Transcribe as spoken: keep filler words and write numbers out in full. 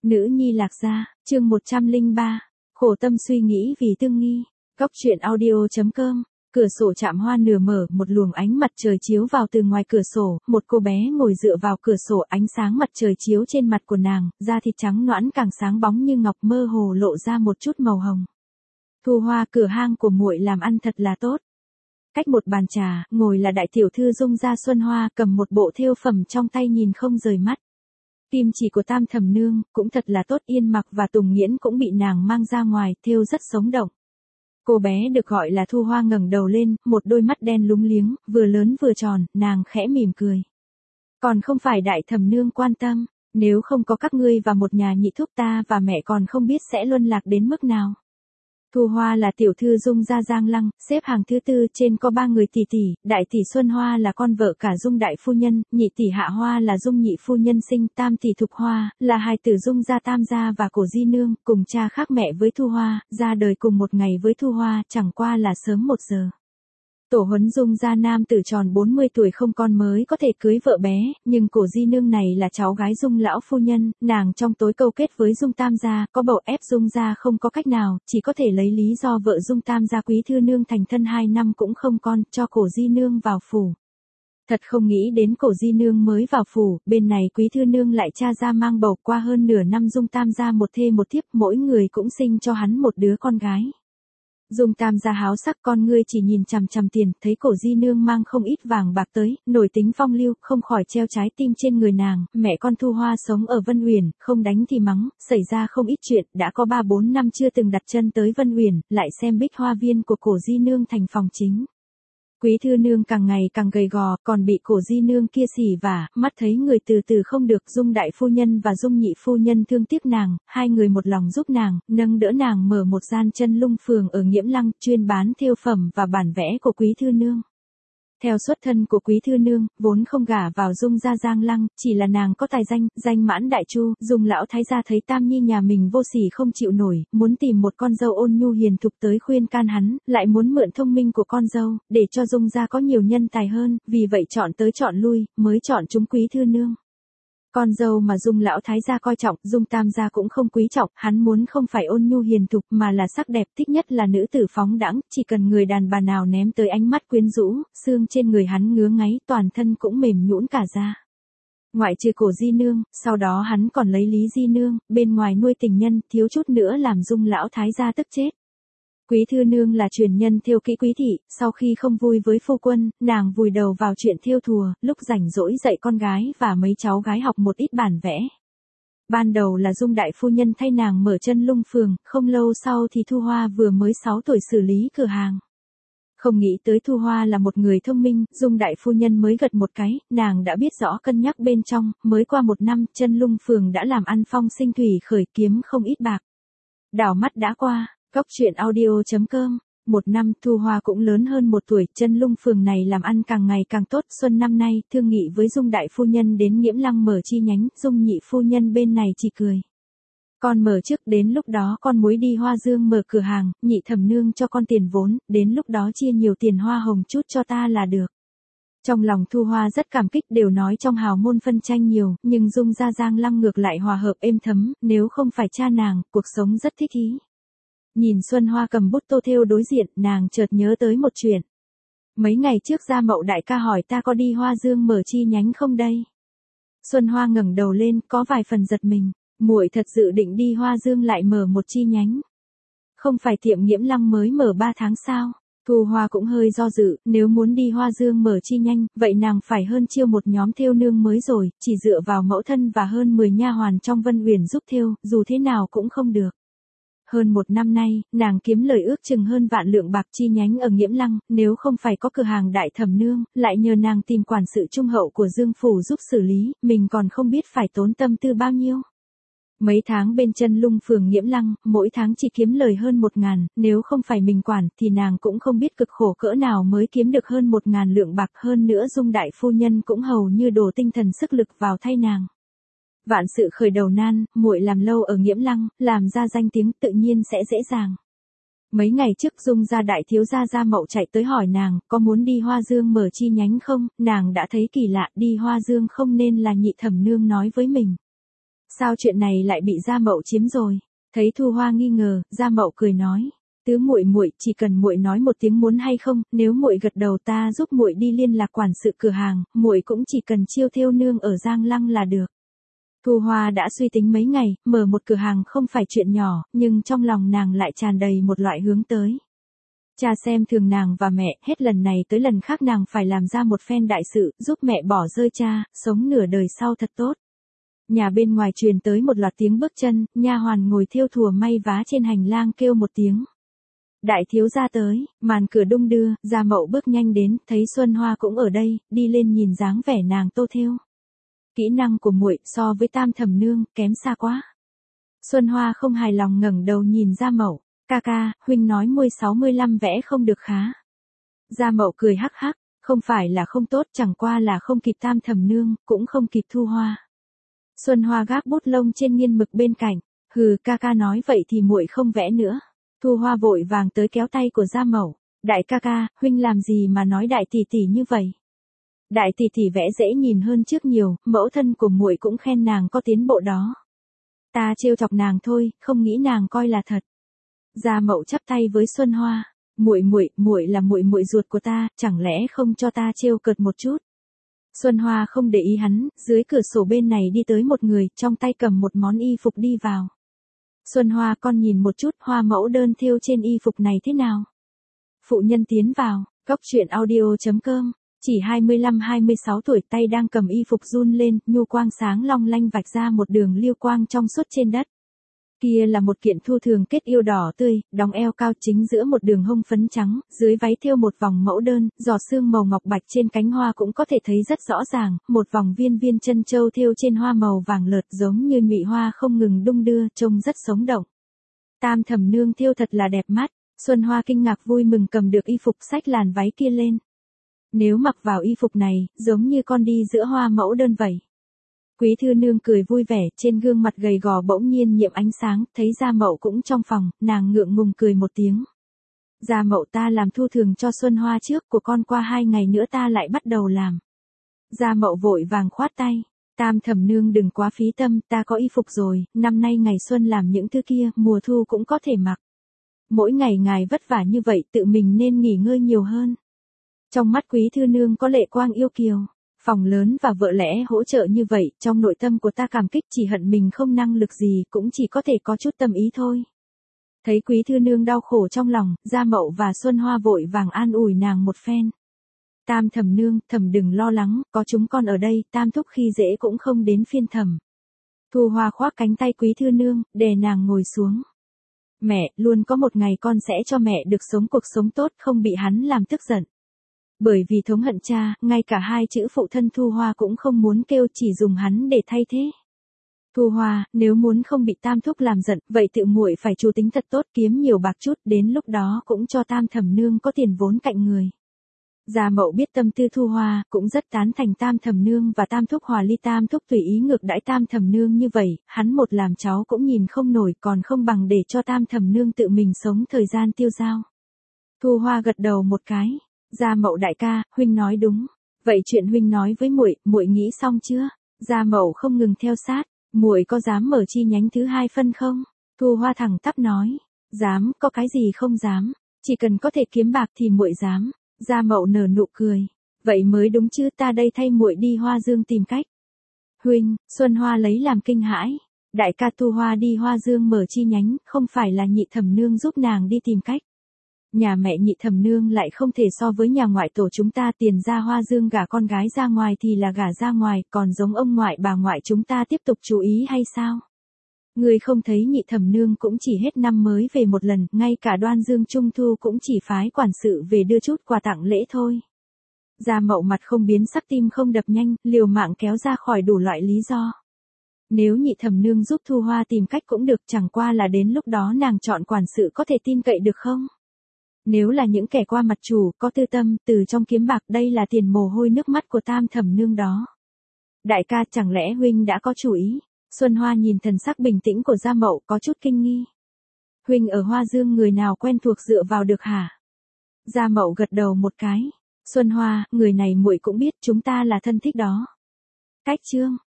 Nữ nhi Lạc Gia, chương một trăm lẻ ba, khổ tâm suy nghĩ vì tương nghi. Góc truyện audio.com. Cửa sổ chạm hoa nửa mở, một luồng ánh mặt trời chiếu vào từ ngoài cửa sổ, một cô bé ngồi dựa vào cửa sổ, ánh sáng mặt trời chiếu trên mặt của nàng, da thịt trắng nõn càng sáng bóng như ngọc, mơ hồ lộ ra một chút màu hồng. Thu Hoa, cửa hang của muội làm ăn thật là tốt. Cách một bàn trà, ngồi là đại tiểu thư Dung Gia Xuân Hoa, cầm một bộ thêu phẩm trong tay nhìn không rời mắt. Kim chỉ của Tam Thẩm Nương cũng thật là tốt, Yên Mặc và Tùng Nghiễn cũng bị nàng mang ra ngoài, thêu rất sống động. Cô bé được gọi là Thu Hoa ngẩng đầu lên, một đôi mắt đen lúng liếng, vừa lớn vừa tròn, nàng khẽ mỉm cười. Còn không phải Đại Thẩm Nương quan tâm, nếu không có các ngươi và một nhà nhị thúc, ta và mẹ còn không biết sẽ luân lạc đến mức nào. Thu Hoa là tiểu thư Dung Gia Giang Lăng, xếp hàng thứ tư, trên có ba người tỷ tỷ, đại tỷ Xuân Hoa là con vợ cả Dung đại phu nhân, nhị tỷ Hạ Hoa là Dung nhị phu nhân sinh, tam tỷ Thục Hoa là hài tử Dung Gia Tam gia và Cổ Di Nương, cùng cha khác mẹ với Thu Hoa, ra đời cùng một ngày với Thu Hoa, chẳng qua là sớm một giờ. Tổ huấn Dung Gia nam tử tròn bốn mươi tuổi không con mới có thể cưới vợ bé, nhưng Cổ Di Nương này là cháu gái Dung lão phu nhân, nàng trong tối câu kết với Dung Tam gia, có bầu ép Dung gia không có cách nào, chỉ có thể lấy lý do vợ Dung Tam gia Quý Thư Nương thành thân hai năm cũng không con, cho Cổ Di Nương vào phủ. Thật không nghĩ đến Cổ Di Nương mới vào phủ, bên này Quý Thư Nương lại cha ra mang bầu, qua hơn nửa năm Dung Tam gia một thê một thiếp, mỗi người cũng sinh cho hắn một đứa con gái. Dung Tam gia háo sắc, con ngươi chỉ nhìn chằm chằm tiền, thấy Cổ Di Nương mang không ít vàng bạc tới, nổi tính phong lưu, không khỏi treo trái tim trên người nàng. Mẹ con Thu Hoa sống ở Vân Uyển, không đánh thì mắng, xảy ra không ít chuyện, đã có ba bốn năm chưa từng đặt chân tới Vân Uyển, lại xem bích hoa viên của Cổ Di Nương thành phòng chính. Quý Thư Nương càng ngày càng gầy gò, còn bị Cổ Di Nương kia xỉ vả, mắt thấy người từ từ không được, Dung đại phu nhân và Dung nhị phu nhân thương tiếc nàng, hai người một lòng giúp nàng, nâng đỡ nàng mở một gian chân lung phường ở Nghiễm Lăng, chuyên bán thêu phẩm và bản vẽ của Quý Thư Nương. Theo xuất thân của Quý Thư Nương, vốn không gả vào Dung gia Giang Lăng, chỉ là nàng có tài danh, danh mãn đại chu, Dung lão thái gia thấy Tam nhi nhà mình vô sỉ không chịu nổi, muốn tìm một con dâu ôn nhu hiền thục tới khuyên can hắn, lại muốn mượn thông minh của con dâu, để cho Dung gia có nhiều nhân tài hơn, vì vậy chọn tới chọn lui, mới chọn chúng Quý Thư Nương. Con dâu mà Dung lão thái gia coi trọng, Dung Tam gia cũng không quý trọng, hắn muốn không phải ôn nhu hiền thục mà là sắc đẹp, thích nhất là nữ tử phóng đãng, chỉ cần người đàn bà nào ném tới ánh mắt quyến rũ, xương trên người hắn ngứa ngáy, toàn thân cũng mềm nhũn cả ra. Ngoại trừ Cổ Di Nương, sau đó hắn còn lấy Lý Di Nương, bên ngoài nuôi tình nhân, thiếu chút nữa làm Dung lão thái gia tức chết. Quý Thư Nương là truyền nhân thêu kỹ Quý thị, sau khi không vui với phu quân, nàng vùi đầu vào chuyện thêu thùa, lúc rảnh rỗi dạy con gái và mấy cháu gái học một ít bản vẽ. Ban đầu là Dung đại phu nhân thay nàng mở chân lung phường, không lâu sau thì Thu Hoa vừa mới sáu tuổi xử lý cửa hàng. Không nghĩ tới Thu Hoa là một người thông minh, Dung đại phu nhân mới gật một cái, nàng đã biết rõ cân nhắc bên trong, mới qua một năm, chân lung phường đã làm ăn phong sinh thủy khởi, kiếm không ít bạc. Đảo mắt đã qua. Góc truyện audio.com. Một năm, Thu Hoa cũng lớn hơn một tuổi, chân lung phường này làm ăn càng ngày càng tốt, xuân năm nay, thương nghị với Dung đại phu nhân đến Nghiễm Lăng mở chi nhánh, Dung nhị phu nhân bên này chỉ cười. Con mở trước, đến lúc đó con muối đi Hoa Dương mở cửa hàng, nhị thẩm nương cho con tiền vốn, đến lúc đó chia nhiều tiền hoa hồng chút cho ta là được. Trong lòng Thu Hoa rất cảm kích, đều nói trong hào môn phân tranh nhiều, nhưng Dung gia Giang Lăng ngược lại hòa hợp êm thấm, nếu không phải cha nàng, cuộc sống rất thích ý. Nhìn Xuân Hoa cầm bút tô thêu đối diện, nàng chợt nhớ tới một chuyện. Mấy ngày trước Gia Mậu đại ca hỏi ta có đi Hoa Dương mở chi nhánh không đây. Xuân Hoa ngẩng đầu lên, có vài phần giật mình, muội thật dự định đi Hoa Dương lại mở một chi nhánh. Không phải tiệm Nghiễm Lăng mới mở ba tháng sao? Thu Hoa cũng hơi do dự, nếu muốn đi Hoa Dương mở chi nhánh, vậy nàng phải hơn chiêu một nhóm thêu nương mới rồi, chỉ dựa vào mẫu thân và hơn mười nha hoàn trong Vân Uyển giúp thêu, dù thế nào cũng không được. Hơn một năm nay, nàng kiếm lời ước chừng hơn vạn lượng bạc, chi nhánh ở Nghiễm Lăng, nếu không phải có cửa hàng Đại Thẩm Nương, lại nhờ nàng tìm quản sự trung hậu của Dương phủ giúp xử lý, mình còn không biết phải tốn tâm tư bao nhiêu. Mấy tháng bên chân lung phường Nghiễm Lăng, mỗi tháng chỉ kiếm lời hơn một ngàn, nếu không phải mình quản, thì nàng cũng không biết cực khổ cỡ nào mới kiếm được hơn một ngàn lượng bạc, hơn nữa Dung đại phu nhân cũng hầu như đổ tinh thần sức lực vào thay nàng. Vạn sự khởi đầu nan, muội làm lâu ở Nghiễm Lăng, làm ra danh tiếng tự nhiên sẽ dễ dàng. Mấy ngày trước Dung gia đại thiếu gia Gia Mậu chạy tới hỏi nàng, có muốn đi Hoa Dương mở chi nhánh không, nàng đã thấy kỳ lạ, đi Hoa Dương không nên là nhị thẩm nương nói với mình. Sao chuyện này lại bị Gia Mậu chiếm rồi? Thấy Thu Hoa nghi ngờ, Gia Mậu cười nói, tứ muội muội, chỉ cần muội nói một tiếng muốn hay không, nếu muội gật đầu ta giúp muội đi liên lạc quản sự cửa hàng, muội cũng chỉ cần chiêu thêu nương ở Giang Lăng là được. Thu Hoa đã suy tính mấy ngày, mở một cửa hàng không phải chuyện nhỏ, nhưng trong lòng nàng lại tràn đầy một loại hướng tới. Cha xem thường nàng và mẹ, hết lần này tới lần khác nàng phải làm ra một phen đại sự, giúp mẹ bỏ rơi cha, sống nửa đời sau thật tốt. Nhà bên ngoài truyền tới một loạt tiếng bước chân, nha hoàn ngồi thêu thùa may vá trên hành lang kêu một tiếng. Đại thiếu gia tới, màn cửa đung đưa, Gia Mậu bước nhanh đến, thấy Xuân Hoa cũng ở đây, đi lên nhìn dáng vẻ nàng tô thêu. Kỹ năng của muội so với Tam Thẩm Nương, kém xa quá. Xuân Hoa không hài lòng ngẩng đầu nhìn Gia Mậu, ca ca, huynh nói muội sáu mươi lăm vẽ không được khá. Gia Mậu cười hắc hắc, không phải là không tốt, chẳng qua là không kịp Tam Thẩm Nương, cũng không kịp Thu Hoa. Xuân Hoa gác bút lông trên nghiên mực bên cạnh, hừ, ca ca nói vậy thì muội không vẽ nữa. Thu Hoa vội vàng tới kéo tay của Gia Mậu, đại ca ca, huynh làm gì mà nói đại tỷ tỷ như vậy? Đại tỷ tỷ vẽ dễ nhìn hơn trước nhiều, mẫu thân của muội cũng khen nàng có tiến bộ đó. Ta trêu chọc nàng thôi, không nghĩ nàng coi là thật. Gia Mậu chắp tay với Xuân Hoa, muội muội, muội là muội muội ruột của ta, chẳng lẽ không cho ta trêu cợt một chút? Xuân Hoa không để ý hắn, dưới cửa sổ bên này đi tới một người, trong tay cầm một món y phục đi vào. Xuân Hoa, con nhìn một chút hoa mẫu đơn thêu trên y phục này thế nào? Phụ nhân tiến vào, góc truyện audio chấm com, chỉ hai mươi lăm hai mươi sáu tuổi, tay đang cầm y phục run lên, nhu quang sáng long lanh vạch ra một đường liêu quang trong suốt trên đất. Kia là một kiện thu thường kết yêu đỏ tươi, đóng eo cao, chính giữa một đường hông phấn trắng, dưới váy thêu một vòng mẫu đơn, giọt sương màu ngọc bạch trên cánh hoa cũng có thể thấy rất rõ ràng, một vòng viên viên chân châu thêu trên hoa màu vàng lợt giống như nhụy hoa không ngừng đung đưa, trông rất sống động. Tam Thẩm Nương thêu thật là đẹp mắt, Xuân Hoa kinh ngạc vui mừng cầm được y phục xách làn váy kia lên. Nếu mặc vào y phục này, giống như con đi giữa hoa mẫu đơn vậy. Quý thư nương cười vui vẻ, trên gương mặt gầy gò bỗng nhiên nhiệm ánh sáng, thấy Gia Mậu cũng trong phòng, nàng ngượng ngùng cười một tiếng. Gia Mậu, ta làm thu thường cho Xuân Hoa trước, của con qua hai ngày nữa ta lại bắt đầu làm. Gia Mậu vội vàng khoát tay, Tam Thẩm Nương đừng quá phí tâm, ta có y phục rồi, năm nay ngày xuân làm những thứ kia, mùa thu cũng có thể mặc. Mỗi ngày ngài vất vả như vậy, tự mình nên nghỉ ngơi nhiều hơn. Trong mắt quý thư nương có lệ quang yêu kiều. Phòng lớn và vợ lẽ hỗ trợ như vậy, trong nội tâm của ta cảm kích, chỉ hận mình không năng lực gì, cũng chỉ có thể có chút tâm ý thôi. Thấy quý thư nương đau khổ trong lòng, Gia Mậu và Xuân Hoa vội vàng an ủi nàng một phen. Tam Thẩm Nương, thẩm đừng lo lắng, có chúng con ở đây, tam thúc khi dễ cũng không đến phiên thẩm. Thu Hoa khoác cánh tay quý thư nương, đè nàng ngồi xuống. Mẹ, luôn có một ngày con sẽ cho mẹ được sống cuộc sống tốt, không bị hắn làm tức giận. Bởi vì thống hận cha, ngay cả hai chữ phụ thân Thu Hoa cũng không muốn kêu, chỉ dùng hắn để thay thế. Thu Hoa, nếu muốn không bị tam thúc làm giận, vậy tự muội phải chủ tính thật tốt, kiếm nhiều bạc chút, đến lúc đó cũng cho Tam Thẩm Nương có tiền vốn cạnh người. Gia Mậu biết tâm tư Thu Hoa, cũng rất tán thành Tam Thẩm Nương và Tam thúc hòa ly, Tam thúc tùy ý ngược đãi Tam Thẩm Nương như vậy, hắn một làm cháu cũng nhìn không nổi, còn không bằng để cho Tam Thẩm Nương tự mình sống thời gian tiêu dao. Thu Hoa gật đầu một cái. Gia Mậu đại ca, huynh nói đúng. Vậy chuyện huynh nói với muội, muội nghĩ xong chưa? Gia Mậu không ngừng theo sát, muội có dám mở chi nhánh thứ hai phân không? Thu Hoa thẳng tắp nói, dám, có cái gì không dám, chỉ cần có thể kiếm bạc thì muội dám. Gia Mậu nở nụ cười, vậy mới đúng chứ, ta đây thay muội đi Hoa Dương tìm cách. Huynh, Xuân Hoa lấy làm kinh hãi, đại ca Thu Hoa đi Hoa Dương mở chi nhánh, không phải là Nhị Thẩm Nương giúp nàng đi tìm cách. Nhà mẹ Nhị Thẩm Nương lại không thể so với nhà ngoại tổ chúng ta, tiền ra Hoa Dương gả con gái ra ngoài thì là gả ra ngoài, còn giống ông ngoại bà ngoại chúng ta tiếp tục chú ý hay sao? Người không thấy Nhị Thẩm Nương cũng chỉ hết năm mới về một lần, ngay cả Đoan Dương Trung Thu cũng chỉ phái quản sự về đưa chút quà tặng lễ thôi. Gia Mậu mặt không biến sắc, tim không đập nhanh, liều mạng kéo ra khỏi đủ loại lý do. Nếu Nhị Thẩm Nương giúp Thu Hoa tìm cách cũng được, chẳng qua là đến lúc đó nàng chọn quản sự có thể tin cậy được không? Nếu là những kẻ qua mặt chủ, có tư tâm, từ trong kiếm bạc, đây là tiền mồ hôi nước mắt của Tam Thẩm Nương đó. Đại ca, chẳng lẽ huynh đã có chủ ý? Xuân Hoa nhìn thần sắc bình tĩnh của Gia Mậu, có chút kinh nghi. Huynh ở Hoa Dương người nào quen thuộc dựa vào được hả? Gia Mậu gật đầu một cái. Xuân Hoa, người này muội cũng biết, chúng ta là thân thích đó. Cách chương